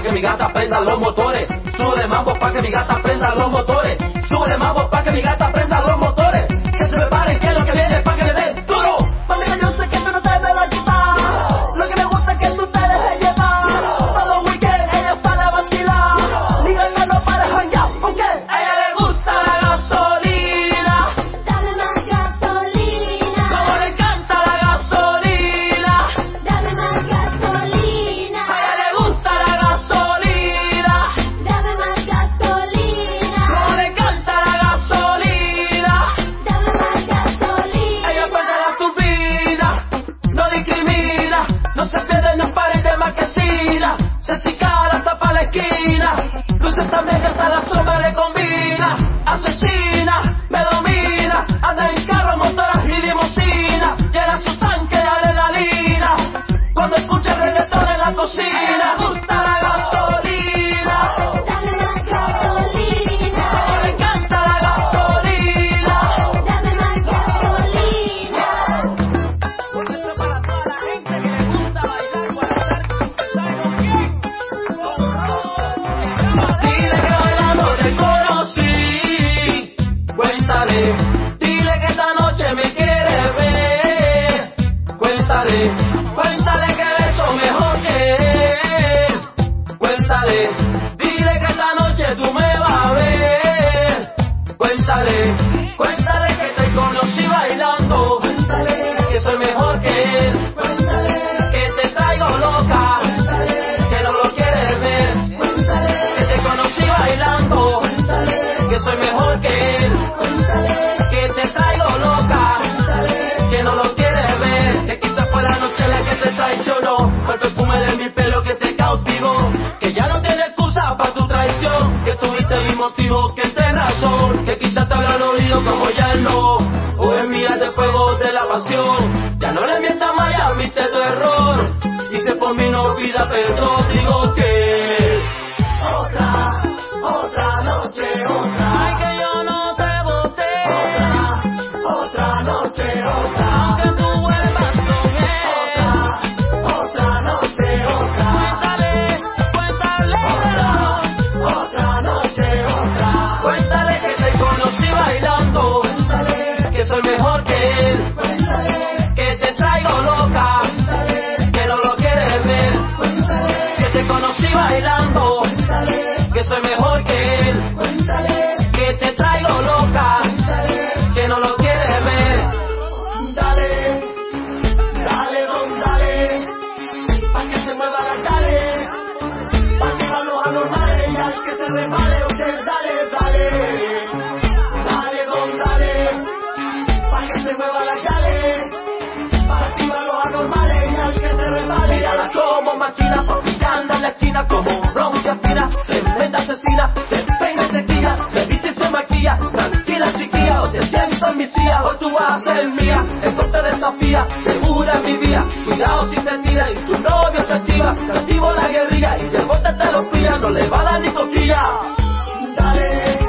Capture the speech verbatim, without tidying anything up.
que mi gata prenda los motores. Súbele mambo pa' que mi gata prenda los motores. Súbele mambo pa' que mi gata prenda los motores. Que se preparen que es lo que viene pa' que le den duro. Mami, yo sé que tú no te me vas a quitar. Lo que me gusta es que tú te dejes llevar. Para los weekends ella para vacilar. Mi gata no para janguear, ¿por qué? A ella le gusta la gasolina. Dame más gasolina. Como le encanta la gasolina. Dame más gasolina. A ella le gusta la gasolina. Dame más gasolina. Como le encanta la gasolina. Dame más gasolina. Ella prende la turbina, no discrimina, no se pierde en un par de marquesina, se chicala hasta pa' la esquina, luces también que hasta la sombra le combina, asesina, me domina, anda en carro, motoras y limusina, llena su tanque de adrenalina, cuando escucha el reggaetón en la cocina, le gusta la gasolina, Dame más gasolina. como le encanta la gasolina. Dame más gasolina. Esto es para toda la gente que le gusta bailar, guardar, bien. Dile que bailando te conocí, cuéntale. Dile que esta noche me quieres ver, cuéntale. Cuéntale que beso mejor que él, cuéntale. Dile que esta noche tú me vas a ver, cuéntale. Cuéntale que te conocí bailando, cuéntale que soy mejor que él, cuéntale que te traigo loca, cuéntale que no lo quieres ver, cuéntale que te conocí bailando, cuéntale que soy mejor que él, cuéntale que te traigo loca, cuéntale que no lo quieres ver, que quizás fue la noche la que te traicionó, fue el perfume de mi pelo que te cautivó, que ya no tiene excusa para tu traición, que tuviste mi motivo, que te razón, que quizás te habrán oído como ya no, o en vías de fuego de la pasión, ya no le mientas más, ya admite tu error, y si por mí no pida perdón, digo que otra, otra noche, otra, ay que yo no te boté, otra, otra noche, otra, aunque tú vuelvas con él, otra, otra noche, otra, cuéntale, cuéntale, otra, otra noche, otra, cuéntale que te conocí bailando, cuéntale que soy mejor que él, cuéntale que te traigo loca, cuéntale que no lo quieres ver, cuéntale que te conocí bailando, cuéntale que soy mejor que él, cuéntale que te traigo loca, cuéntale que no lo quieres ver. Dale, dale, don, dale, pa' que se mueva la dale, pa' que van los anormales y al que se resbale, usted dale, dale, dale, don, dale, pa' que se mueva la dale, pa' activar los anormales y al que se resbale. Mírala como máquina, anda en la esquina como un ron que aspira, tremenda asesina, se peina y se quilla, se viste y se maquilla, tranquila chiquilla, o te siento en mi silla, hoy tú vas a ser mía, esto te desafía, segura en mi vida, cuidado si te tira y tu novio se activa, te activo la guerrilla y si el bote te lo pilla, no le va a dar ni cosquilla. Dale.